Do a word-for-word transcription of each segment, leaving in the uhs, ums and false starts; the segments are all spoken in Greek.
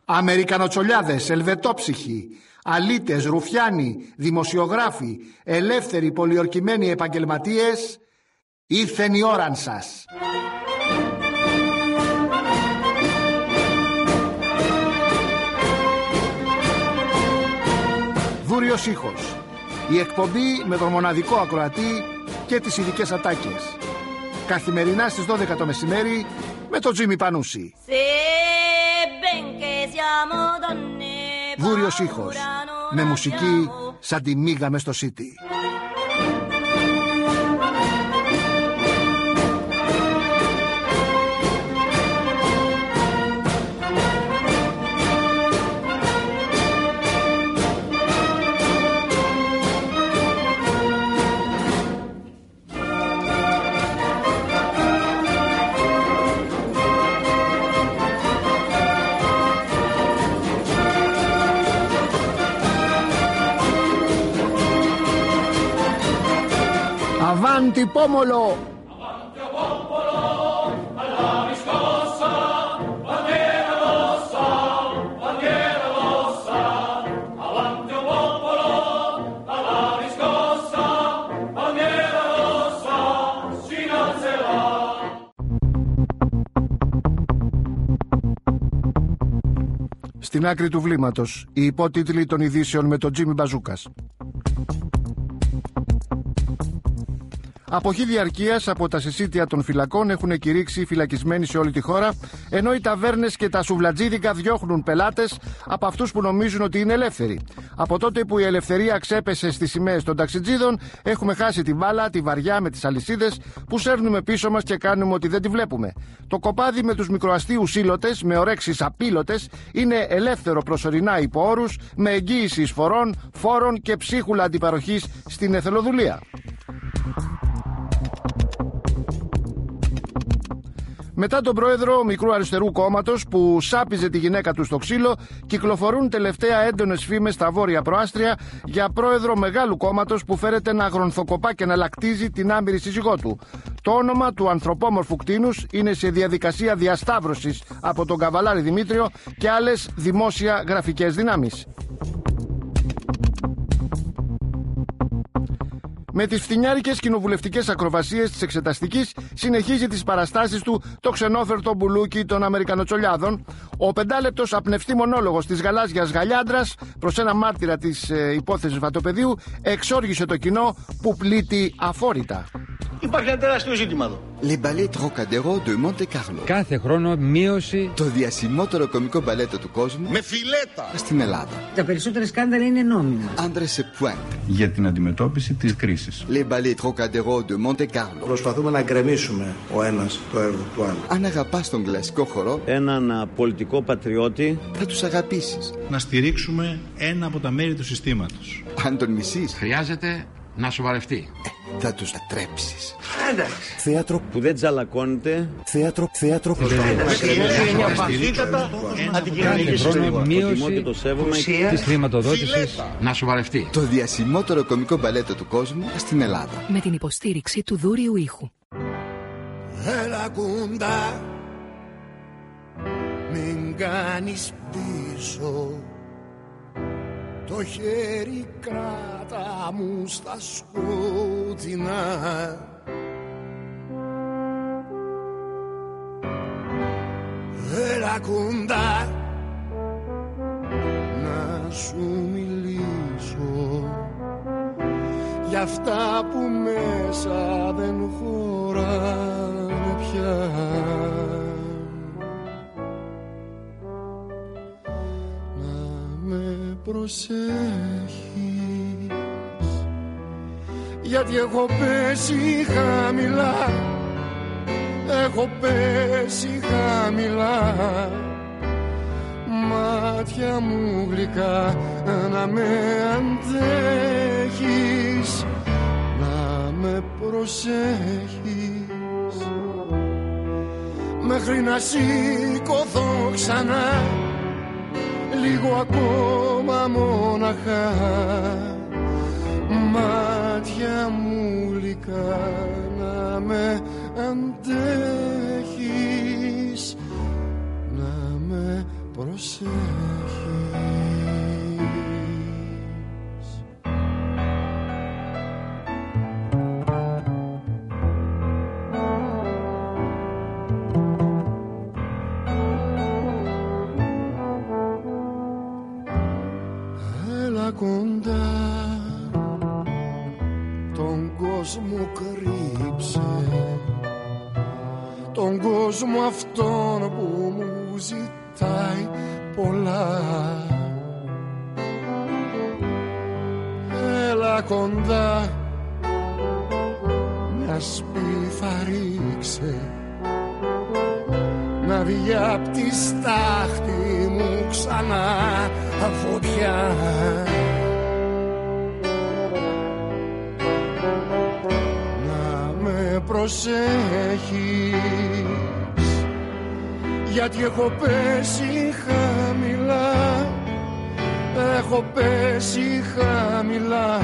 Αμερικανοτσολιάδες, ελβετόψυχοι, αλήτες, ρουφιάνοι, δημοσιογράφοι, ελεύθεροι πολιορκημένοι επαγγελματίες, ήρθεν η ώραν σας. Δούριος ήχος. Η εκπομπή με τον μοναδικό ακροατή και τις ειδικές ατάκες. Καθημερινά στις δώδεκα το μεσημέρι με τον Τζίμι Πανούση. Δούριος ήχος. Με μουσική σαν τη μίγα μες στο City. Avanti pomolo! Avanti o popolo, alla riscossa, bandiera rossa, bandiera rossa. Avanti o popolo, alla riscossa, bandiera rossa, si innalzerà. Στην άκρη του βλήματος, οι υπότιτλοι των ειδήσεων με τον Τζίμι Μπαζούκας. Αποχή διαρκείας από τα συσίτια των φυλακών έχουν κηρύξει φυλακισμένοι σε όλη τη χώρα, ενώ οι ταβέρνες και τα σουβλατζίδικα διώχνουν πελάτες από αυτούς που νομίζουν ότι είναι ελεύθεροι. Από τότε που η ελευθερία ξέπεσε στις σημαίες των ταξιτζίδων, έχουμε χάσει τη μπάλα, τη βαριά με τις αλυσίδες που σέρνουμε πίσω μας και κάνουμε ότι δεν τη βλέπουμε. Το κοπάδι με τους μικροαστίους ήλωτες, με ορέξεις απίλωτες, είναι ελεύθερο προσωρινά υπό όρους, με εγγύηση εισφορών, φόρων και ψίχουλα αντιπαροχής στην εθελοδουλεία. Μετά τον πρόεδρο μικρού αριστερού κόμματος που σάπιζε τη γυναίκα του στο ξύλο, κυκλοφορούν τελευταία έντονες φήμες στα βόρεια προάστρια για πρόεδρο μεγάλου κόμματος που φέρεται να γρονθοκοπά και να λακτίζει την άμυρη σύζυγό του. Το όνομα του ανθρωπόμορφου κτήνους είναι σε διαδικασία διασταύρωσης από τον Καβαλάρη Δημήτριο και άλλες δημόσια γραφικές δυνάμεις. Με τις φθινιάρικες κοινοβουλευτικές ακροβασίες της Εξεταστικής συνεχίζει τις παραστάσεις του το ξενόφερτο μπουλούκι των Αμερικανοτσολιάδων. Ο πεντάλεπτος απνευστή μονόλογος της γαλάζιας γαλιάντρας προς ένα μάρτυρα της ε, υπόθεσης βατοπεδίου εξόργησε το κοινό που πλήττει αφόρητα. Υπάρχει ένα τεράστιο ζήτημα εδώ. Les ballets Trocadéro de Monte Carlo. Κάθε χρόνο μείωση. Το διασημότερο κομικό μπαλέτο του κόσμου. Με φιλέτα. Στην Ελλάδα. Τα περισσότερα σκάνδαλα είναι νόμιμα. André σε pointe. Για την αντιμετώπιση της κρίσης. Les ballets Trocadéro de Monte Carlo. Προσπαθούμε να γκρεμίσουμε ο ένας το έργο του άλλου. Αν αγαπάς τον κλασικό χορό, έναν πολιτικό πατριώτη, θα τους αγαπήσεις. Να στηρίξουμε ένα από τα μέρη του συστήματος. Αν τον μισείς, χρειάζεται να σοβαρευτεί. Ε, θα τους ατρέψεις. Εντάξει. Θέατρο που δεν τζαλακώνεται. Θέατρο, θέατρο. Κάθε χρόνο μείωση της χρηματοδότησης. Να σοβαρευτεί. Το διασημότερο κομικό μπαλέτο του κόσμου στην Ελλάδα. Με την υποστήριξη του Δούριου ήχου. Έλα κοντά, μην κάνεις πίσω. Το χέρι κράτα μου στα σκοτεινά. Έλα κοντά να σου μιλήσω για αυτά που μέσα δεν χωράνε πια. Προσέχεις, γιατί έχω πέσει χαμηλά, έχω πέσει χαμηλά. Μάτια μου γλυκά να με αντέχεις, να με προσέχεις, μέχρι να σηκωθώ ξανά λίγο ακόμα μόναχα. Μάτια μου γλυκά να με αντέχεις, να με προσέχεις. Έλα κοντά, τον κόσμο κρύψε, τον κόσμο αυτόν που μου ζητάει πολλά. Έλα κοντά, μια σπίθα ρίξε, να βγει απ' τη στάχτη μου ξανά φωτιά. Να με προσέχεις, γιατί έχω πέσει χαμηλά, έχω πέσει χαμηλά.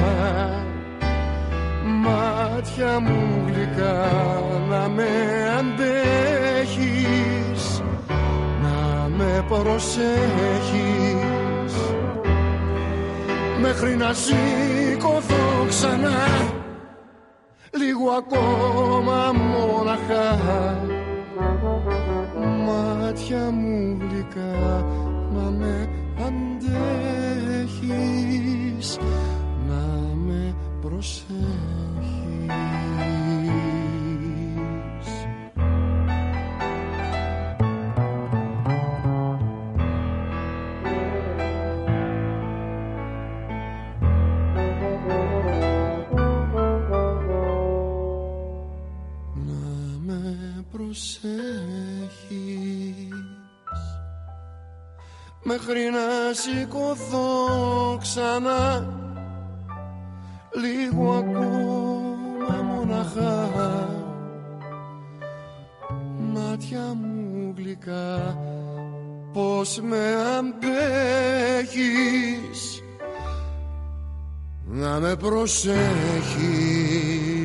Μάτια μου γλυκά, να με αντέχεις, να με προσέχεις, μέχρι να σηκωθώ ξανά, λίγο ακόμα μόναχα. Μάτια μου γλυκά, να με αντέχεις, να με προσέχεις. Μέχρι να σηκωθώ ξανά, λίγο ακόμα μοναχά. Μάτια μου γλυκά, πως με αντέχεις, να με προσέχεις.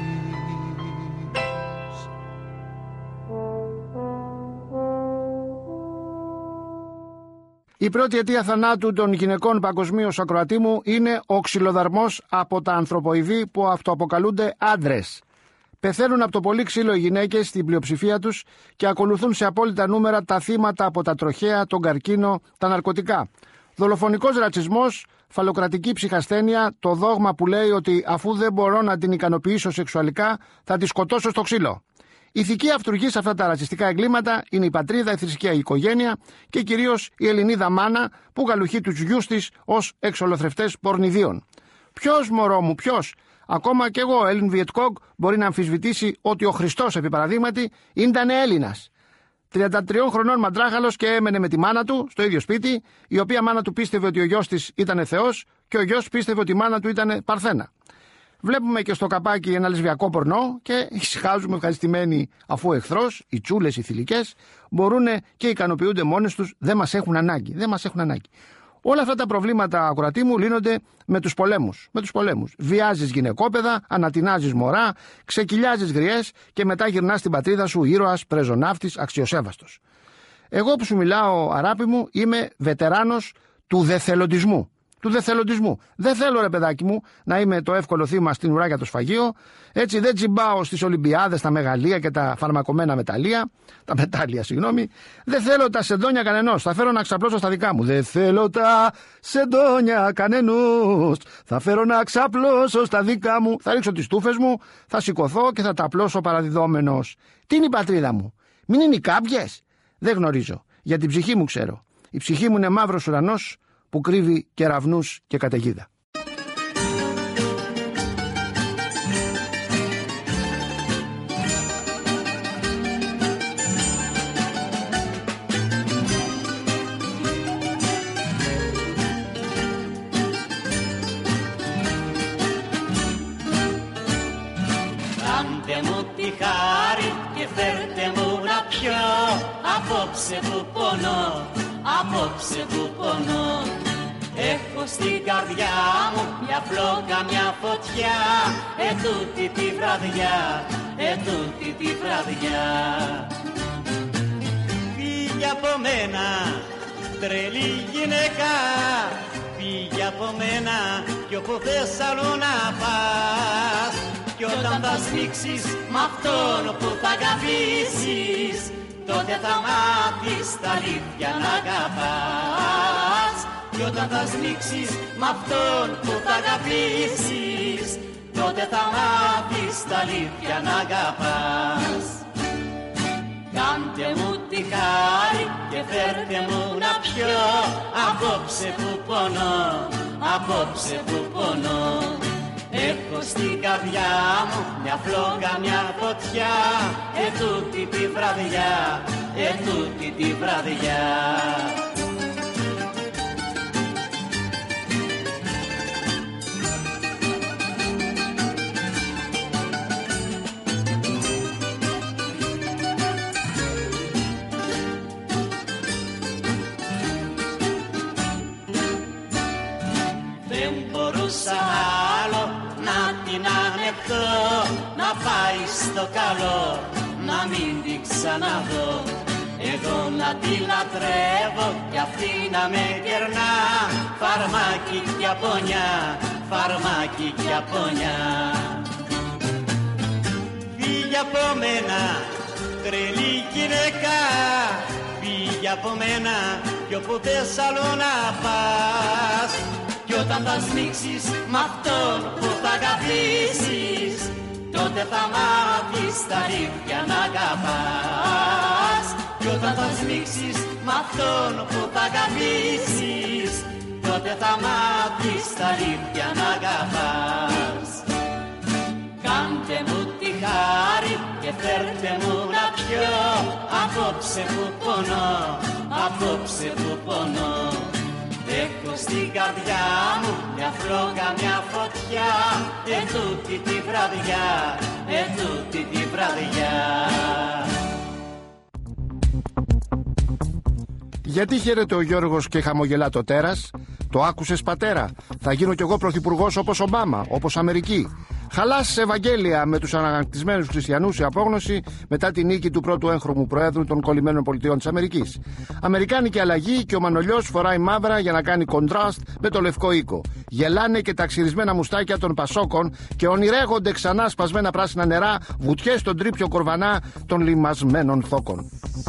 Η πρώτη αιτία θανάτου των γυναικών παγκοσμίως, ακροατή μου, είναι ο ξυλοδαρμός από τα ανθρωποειδή που αυτοαποκαλούνται άντρες. Πεθαίνουν από το πολύ ξύλο οι γυναίκες στην πλειοψηφία τους και ακολουθούν σε απόλυτα νούμερα τα θύματα από τα τροχαία, τον καρκίνο, τα ναρκωτικά. Δολοφονικός ρατσισμός, φαλοκρατική ψυχασθένεια, το δόγμα που λέει ότι αφού δεν μπορώ να την ικανοποιήσω σεξουαλικά θα τη σκοτώσω στο ξύλο. Ηθική αυτουργή σε αυτά τα ρατσιστικά εγκλήματα είναι η πατρίδα, η θρησκεία, η οικογένεια και κυρίως η Ελληνίδα μάνα που γαλουχεί τους γιους της ως εξολοθρευτές πορνηδίων. Ποιος, μωρό μου, ποιος? Ακόμα κι εγώ, Έλλην Βιετκόγκ, μπορεί να αμφισβητήσει ότι ο Χριστός, επί παραδείγματι, ήταν Έλληνας. τριάντα τριών χρονών μαντράχαλος και έμενε με τη μάνα του στο ίδιο σπίτι, η οποία μάνα του πίστευε ότι ο γιος της ήταν Θεός και ο γιος πίστευε ότι η μάνα του ήταν Παρθένα. Βλέπουμε και στο καπάκι ένα λεσβιακό πορνό και ησυχάζουμε ευχαριστημένοι, αφού ο εχθρός, οι τσούλες, οι θηλυκές μπορούν και ικανοποιούνται μόνες τους, δεν μας έχουν ανάγκη. Δεν μας έχουν ανάγκη. Όλα αυτά τα προβλήματα, ακροατή μου, λύνονται με τους πολέμους. Με τους πολέμους. Βιάζεις γυναικόπαιδα, ανατινάζεις μωρά, ξεκυλιάζεις γριές και μετά γυρνάς στην πατρίδα σου ήρωας, πρεζοναύτης, αξιοσέβαστος. Εγώ που σου μιλάω, αράπη μου, είμαι βετεράνος του δεθελοντισμού. Του δεθελοντισμού. Δεν θέλω, ρε παιδάκι μου, να είμαι το εύκολο θύμα στην ουρά για το σφαγείο. Έτσι δεν τσιμπάω στις Ολυμπιάδες, τα μεγαλεία και τα φαρμακωμένα μεταλλεία. Τα μετάλλια, συγγνώμη. Δεν θέλω τα σεντόνια κανενός. Θα φέρω να ξαπλώσω στα δικά μου. Δεν θέλω τα σεντόνια κανενός. Θα φέρω να ξαπλώσω στα δικά μου. Θα ρίξω τις τούφες μου, θα σηκωθώ και θα τα απλώσω παραδιδόμενος. Τι είναι η πατρίδα μου? Μην είναι οι κάποιες? Δεν γνωρίζω. Για την ψυχή μου ξέρω. Η ψυχή μου είναι μαύρος ουρανός που κρύβει κεραυνούς και καταιγίδα. Κάντε μου τη χάρη και φέρτε μου να πιω, απόψε που πονώ, απόψε που πονώ. Έχω στην καρδιά μου μια φλόκα, μια φωτιά, ετούτη τη βραδιά, ετούτη τη βραδιά. Φύγε από μένα, τρελή γυναίκα, φύγε από μένα κι όπου θες αλλού να πας. Κι όταν θα σμίξεις μ' αυτόν που θα αγαπήσεις, τότε θα μάθεις τα αλήθεια να αγαπάς. Κι όταν θα σμίξεις μ' αυτόν που θα αγαπήσεις, τότε θα μάθεις τα αλήθεια να αγαπάς. Κάντε μου τη χάρη και φέρτε μου να πιω, απόψε που πονώ, απόψε που πονώ. Έχω στην καρδιά μου μια φλόγα, μια φωτιά, ετούτη τη βραδιά, ετούτη τη βραδιά. Να πάει στο καλό, να μην την ξαναδώ. Εγώ να τη λατρεύω κι αυτή να με κερνά. Φαρμάκι κι απονιά, φαρμάκι κι απονιά. Φύγε από μένα, τρελή γυναίκα, φύγε από μένα κι όπου θες αλλού να πας. Κι όταν θα σμίξεις μ' αυτόν που θα αγαπήσεις, τότε θα μάθεις τα αλήθεια να αγαπάς. Κι όταν θα σμίξεις μ' αυτόν που θα αγαπήσεις, τότε θα μάθεις τα αλήθεια να αγαπάς. Κάντε μου τη χάρη και φέρτε μου να πιω, απόψε που πονώ, απόψε που πονώ. Έχω στην καρδιά μου μια φλόγα, μια φωτιά, ετούτη τη βραδιά, ετούτη τη βραδιά. Γιατί χαίρεται ο Γιώργος και χαμογελά το τέρας? Το άκουσες πατέρα? Θα γίνω κι εγώ πρωθυπουργός όπως Ομπάμα, όπως Αμερική. Χαλάς Ευαγγέλια με τους αναγανακτισμένους χριστιανούς η απόγνωση μετά τη νίκη του πρώτου έγχρωμου Προέδρου των Κολλημένων Πολιτειών της Αμερικής. Αμερικάνικη αλλαγή και ο Μανολιός φοράει μαύρα για να κάνει κοντράστ με το λευκό οίκο. Γελάνε και τα ξυρισμένα μουστάκια των Πασόκων και ονειρεύονται ξανά σπασμένα πράσινα νερά, βουτιές στον τρίπιο κορβανά των λιμασμένων θόκων.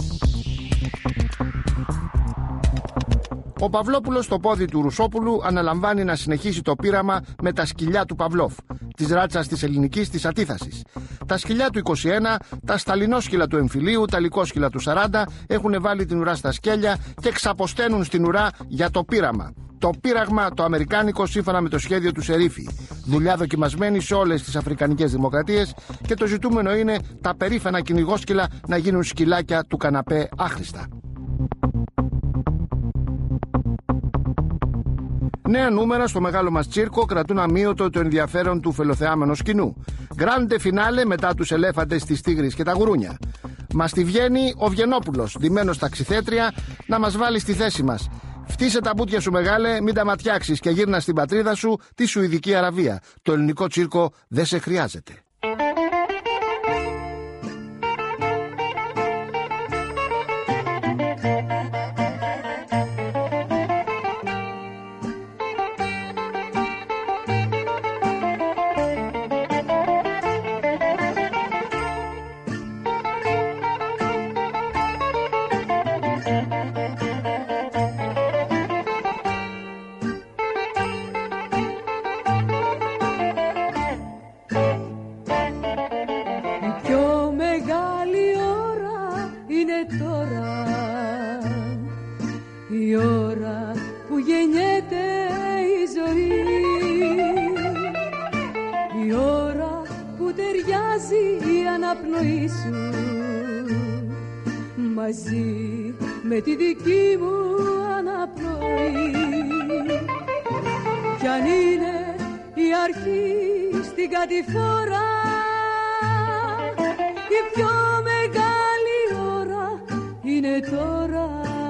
Ο Παυλόπουλος στο πόδι του Ρουσόπουλου αναλαμβάνει να συνεχίσει το πείραμα με τα σκυλιά του Παυλόφ, της ράτσας της ελληνικής της αντίθασης. Τα σκυλιά του είκοσι ένα, τα σταλινόσκυλα του εμφυλίου, τα λυκόσκυλα του σαράντα έχουν βάλει την ουρά στα σκέλια και ξαποσταίνουν στην ουρά για το πείραμα. Το πείραγμα το αμερικάνικο σύμφωνα με το σχέδιο του Σερίφη. Δουλειά δοκιμασμένη σε όλες τις αφρικανικές δημοκρατίες και το ζητούμενο είναι τα περήφανα κυνηγόσκυλα να γίνουν σκυλάκια του καναπέ άχρηστα. Νέα νούμερα στο μεγάλο μας τσίρκο κρατούν αμύωτο το ενδιαφέρον του φελοθεάμενου κοινού. Γκράντε φινάλε μετά τους ελέφαντες, τις τίγρης και τα γουρούνια. Μας τη βγαίνει ο Βγενόπουλος, ντυμένος στα ξυθέτρια, να μας βάλει στη θέση μας. Φτύσε τα μπουτια σου μεγάλε, μην τα ματιάξεις και γύρνα στην πατρίδα σου, τη Σουηδική Αραβία. Το ελληνικό τσίρκο δεν σε χρειάζεται. Μαζί με τη δική μου αναπνοή, κι αν είναι η αρχή στην κατηφόρα, η πιο μεγάλη ώρα είναι τώρα.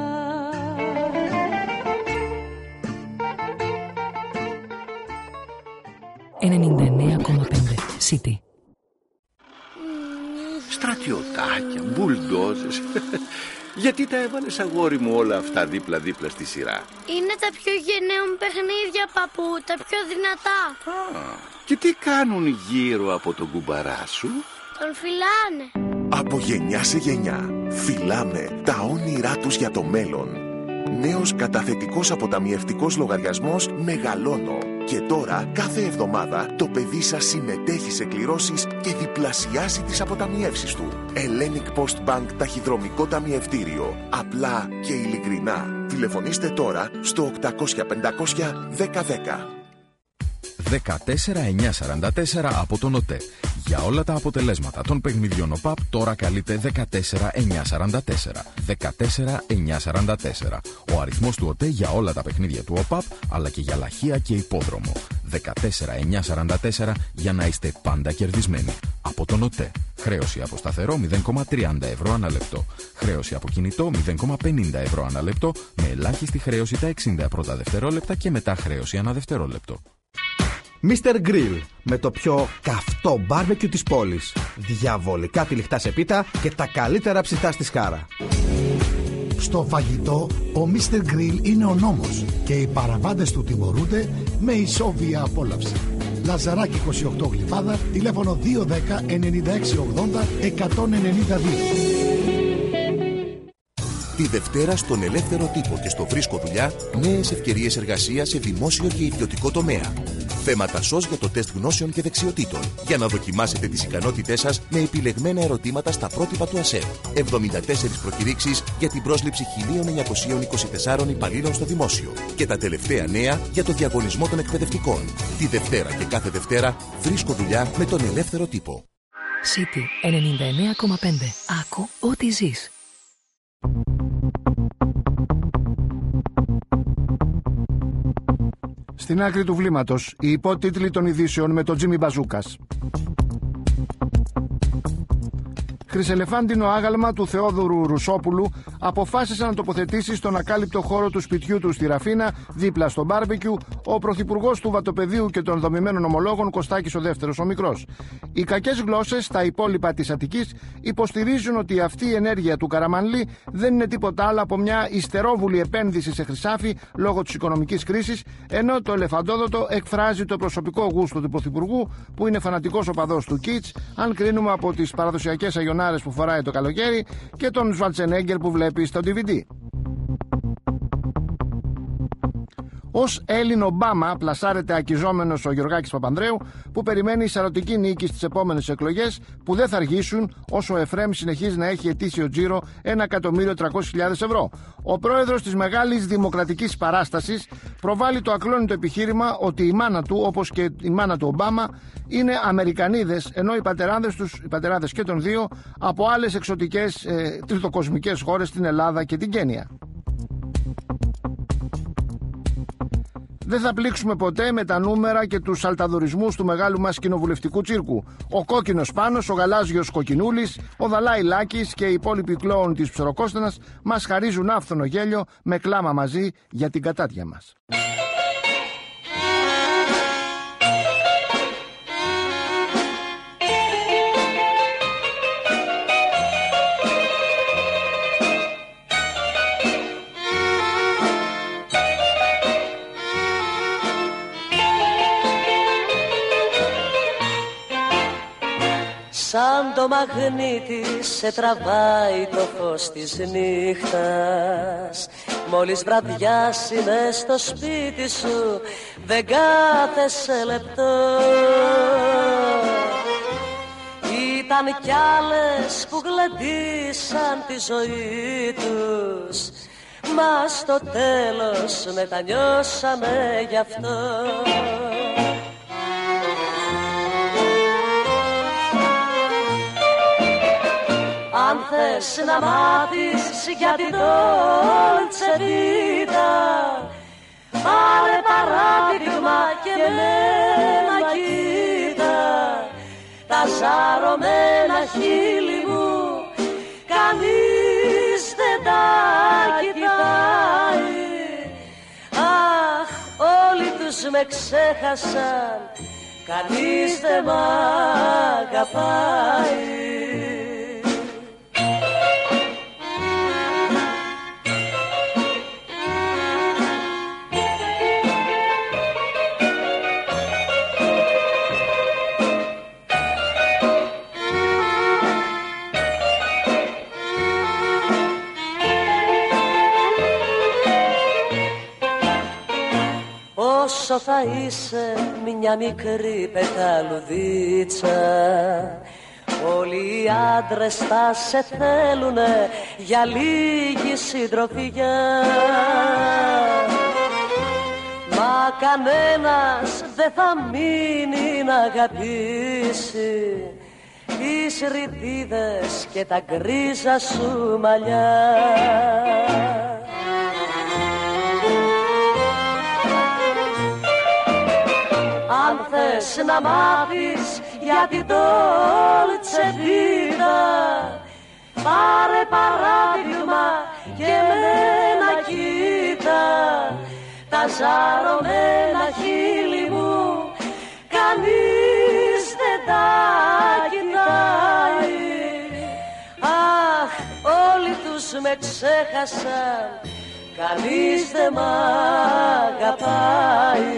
ενενήντα εννέα κόμμα πέντε City. Στρατιωτάκια, μπουλντόζες. Γιατί τα έβαλες, αγόρι μου, όλα αυτά δίπλα-δίπλα στη σειρά? Είναι τα πιο γενναία μου παιχνίδια, παππού, τα πιο δυνατά. Α, και τι κάνουν γύρω από τον κουμπαρά σου? Τον φυλάνε. Από γενιά σε γενιά φυλάμε τα όνειρά τους για το μέλλον. Νέος καταθετικός αποταμιευτικός λογαριασμός Μεγαλώνω. Και τώρα κάθε εβδομάδα το παιδί σας συμμετέχει σε κληρώσεις και διπλασιάζει τις αποταμιεύσεις του. Hellenic Post Bank ταχυδρομικό ταμιευτήριο. Απλά και ειλικρινά. Τηλεφωνήστε τώρα στο οκτακόσια πεντακόσια δέκα δέκα. δεκατέσσερα εννιακόσια σαράντα τέσσερα από τον ΟΤΕ. Για όλα τα αποτελέσματα των παιχνιδιών ΟΠΑΠ τώρα καλείτε δεκατέσσερα εννιακόσια σαράντα τέσσερα. δεκατέσσερα εννιακόσια σαράντα τέσσερα. Ο αριθμός του ΟΤΕ για όλα τα παιχνίδια του ΟΠΑΠ, αλλά και για λαχεία και υπόδρομο. δεκατέσσερα εννιακόσια σαράντα τέσσερα για να είστε πάντα κερδισμένοι. Από τον ΟΤΕ. Χρέωση από σταθερό μηδέν κόμμα τριάντα ευρώ ανά λεπτό. Χρέωση από κινητό μηδέν κόμμα πενήντα ευρώ ανά λεπτό, με ελάχιστη χρέωση τα εξήντα πρώτα δευτερόλεπτα και μετά χρέωση ανά δευτερόλεπτο. μίστερ Grill, με το πιο καυτό μπάρμπεκιου της πόλης. Διαβολικά τυλιχτά σε πίτα και τα καλύτερα ψητά στη σκάρα. Στο φαγητό, ο μίστερ Grill είναι ο νόμος και οι παραβάτες του τιμωρούνται με ισόβια απόλαυση. Λαζαράκι είκοσι οκτώ Γλυφάδα, τηλέφωνο δύο δέκα ενενήντα έξι ογδόντα εκατόν ενενήντα δύο. Τη Δευτέρα στον Ελεύθερο Τύπο και στο Βρίσκω Δουλειά, νέες ευκαιρίες εργασίας σε δημόσιο και ιδιωτικό τομέα. Θέματα σως για το τεστ γνώσεων και δεξιοτήτων, για να δοκιμάσετε τις ικανότητές σας με επιλεγμένα ερωτήματα στα πρότυπα του ΑΣΕΠ. εβδομήντα τέσσερις προκηρύξεις για την πρόσληψη χίλια εννιακόσια είκοσι τέσσερα υπαλλήλων στο δημόσιο. Και τα τελευταία νέα για το διαγωνισμό των εκπαιδευτικών. Τη Δευτέρα και κάθε Δευτέρα Βρίσκω Δουλειά με τον Ελεύθερο Τύπο. City ενενήντα εννέα κόμμα πέντε. Άκου ό,τι ζεις. Στην άκρη του βλήματος, οι υπότιτλοι των ειδήσεων με τον Τζίμι Μπαζούκας. Χρυσελεφάντινο άγαλμα του Θεόδωρου Ρουσόπουλου αποφάσισε να τοποθετήσει στον ακάλυπτο χώρο του σπιτιού του στη Ραφίνα, δίπλα στο μπάρμπεκιου, ο πρωθυπουργός του Βατοπεδίου και των δομημένων ομολόγων Κωστάκης ο Δεύτερος ο Μικρός. Οι κακές γλώσσες στα υπόλοιπα της Αττικής υποστηρίζουν ότι αυτή η ενέργεια του Καραμανλή δεν είναι τίποτα άλλο από μια υστερόβουλη επένδυση σε χρυσάφι λόγω της οικονομικής κρίσης, ενώ το ελεφαντόδοτο εκφράζει το προσωπικό γούστο του πρωθυπουργού, που είναι φανατικός οπαδός του Κιτς, αν κρίνουμε από τις παραδοσιακές αγιονάρες που φοράει το καλοκαίρι και τον Σβαρτσενέγκερ που βλέπει στο ντι βι ντι. Ως Έλλην Ομπάμα πλασάρεται ακιζόμενος ο Γιωργάκης Παπανδρέου, που περιμένει σαρωτική νίκη στις επόμενες εκλογές, που δεν θα αργήσουν όσο ο Εφρέμ συνεχίζει να έχει ετήσιο τζίρο ένα εκατομμύριο τριακόσιες χιλιάδες ευρώ. Ο πρόεδρος της Μεγάλης Δημοκρατικής Παράστασης προβάλλει το ακλόνητο επιχείρημα ότι η μάνα του, όπως και η μάνα του Ομπάμα, είναι Αμερικανίδες, ενώ οι πατεράδες τους, οι πατεράδες και των δύο, από άλλες εξωτικές ε, τριτοκοσμικές χώρες, την Ελλάδα και την Κένια. Δεν θα πλήξουμε ποτέ με τα νούμερα και τους αλταδορισμούς του μεγάλου μας κοινοβουλευτικού τσίρκου. Ο κόκκινος Πάνος, ο γαλάζιος Κοκκινούλης, ο Δαλάη Λάκης και οι υπόλοιποι κλόουν της Ψεροκόστενας μας χαρίζουν άφθονο γέλιο με κλάμα μαζί για την κατάτια μας. Σαν το μαγνήτη σε τραβάει το φως της νύχτας. Μόλις βραδιάσει μες στο σπίτι σου δεν κάθεσαι λεπτό. Ήταν κι άλλες που γλεντήσαν τη ζωή τους, μα στο τέλος μετανιώσαμε γι' αυτό. Αν θες να μάθεις για την Dolce Vita, πάρε παράδειγμα και μένα κοίτα. Τα ζαρωμένα χείλη μου κανείς δεν τα κοιτάει. Αχ, όλοι τους με ξέχασαν, κανείς δεν μ' αγαπάει. όσο θα είσαι μια μικρή πεταλουδίτσα. Όλοι οι άντρες θα σε θέλουνε για λίγη συντροφιά. Μα κανένας δεν θα μείνει να αγαπήσει τις ρητίδες και τα γκρίζα σου μαλλιά. Αν θες να μάθεις για την Dolce Vita, πάρε παράδειγμα και εμένα κοίτα. Τα ζαρωμένα χείλη μου κανείς δεν τα κοιτάει. Αχ, όλοι τους με ξέχασαν, κανείς δεν μ' αγαπάει.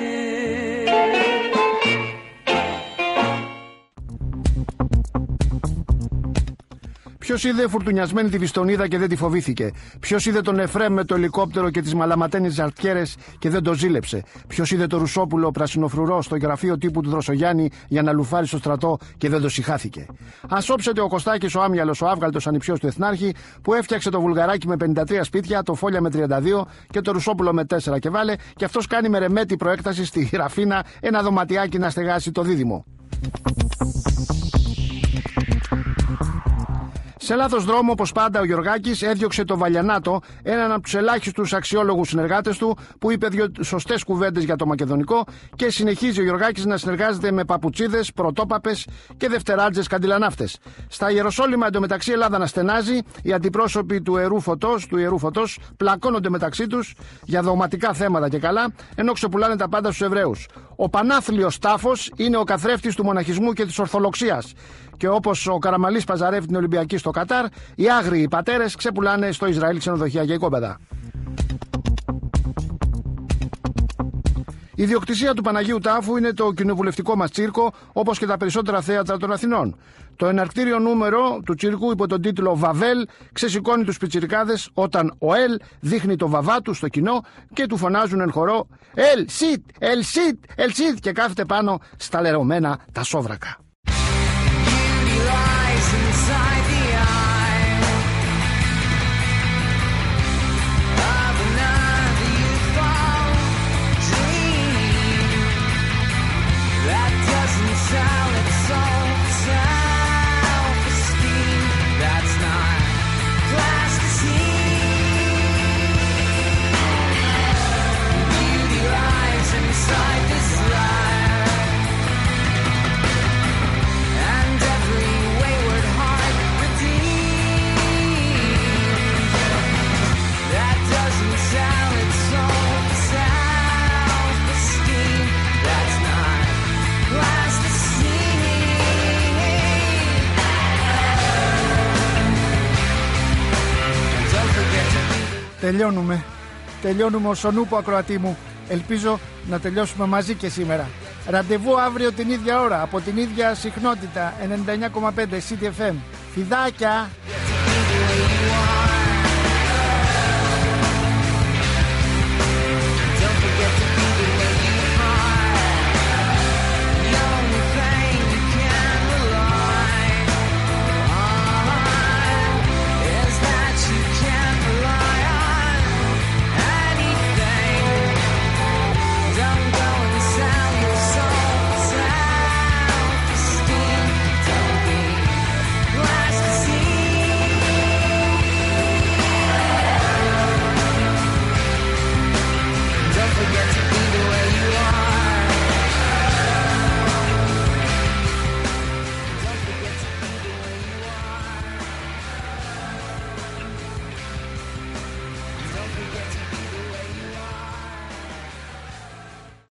Ποιος είδε φουρτουνιασμένη τη Βιστονίδα και δεν τη φοβήθηκε? Ποιος είδε τον Εφρέμ με το ελικόπτερο και τις μαλαματένες ζαρτιέρες και δεν το ζήλεψε? Ποιος είδε το Ρουσόπουλο πρασινοφρουρό στο γραφείο τύπου του Δροσογιάννη για να λουφάρει στο στρατό και δεν το συχάθηκε? Ας όψετε ο Κωστάκης ο άμυαλος, ο άβγαλτος ανιψιός του Εθνάρχη που έφτιαξε το Βουλγαράκι με πενήντα τρία σπίτια, το Φόλια με τριάντα δύο και το Ρουσόπουλο με τέσσερα και βάλε, και αυτός κάνει με ρεμέτη προέκταση στη Ραφίνα ένα δωματιάκι να στεγάσει το δίδυμο. Σε λάθος δρόμο, όπως πάντα, ο Γιωργάκης έδιωξε το Βαλιανάτο, έναν από τους ελάχιστους αξιόλογους συνεργάτες του, που είπε δύο σωστές κουβέντες για το μακεδονικό, και συνεχίζει ο Γιωργάκης να συνεργάζεται με παπουτσίδες, πρωτόπαπες και δευτεράτζες καντιλανάφτες. Στα Ιεροσόλυμα, εντωμεταξύ, Ελλάδα να στενάζει, οι αντιπρόσωποι του Ιερού Φωτός, του Ιερού Φωτός πλακώνονται μεταξύ τους για δογματικά θέματα και καλά, ενώ ξεπουλάνε τα πάντα στους Εβραίους. Ο πανάθλιος τάφος είναι ο καθρέφτης του μοναχισμού και της Ορθολοξίας. Και όπως ο Καραμαλής παζαρεύει την Ολυμπιακή στο Κατάρ, οι άγριοι πατέρες ξεπουλάνε στο Ισραήλ ξενοδοχεία και οικόπεδα. Η ιδιοκτησία του Παναγίου Τάφου είναι το κοινοβουλευτικό μας τσίρκο, όπως και τα περισσότερα θέατρα των Αθηνών. Το εναρκτήριο νούμερο του τσίρκου υπό τον τίτλο Βαβέλ ξεσηκώνει τους πιτσιρικάδες όταν ο Ελ δείχνει το βαβά του στο κοινό και του φωνάζουν εν χορό «Ελ, σιτ, ελ, σιτ, ελ, σιτ» και κάθεται πάνω στα λερωμένα τα σόβρακα. Τελειώνουμε. Τελειώνουμε ως ο νούπο, ακροατή μου. Ελπίζω να τελειώσουμε μαζί και σήμερα. Ραντεβού αύριο την ίδια ώρα, από την ίδια συχνότητα, ενενήντα εννιά κόμμα πέντε City εφ εμ. Φιδάκια!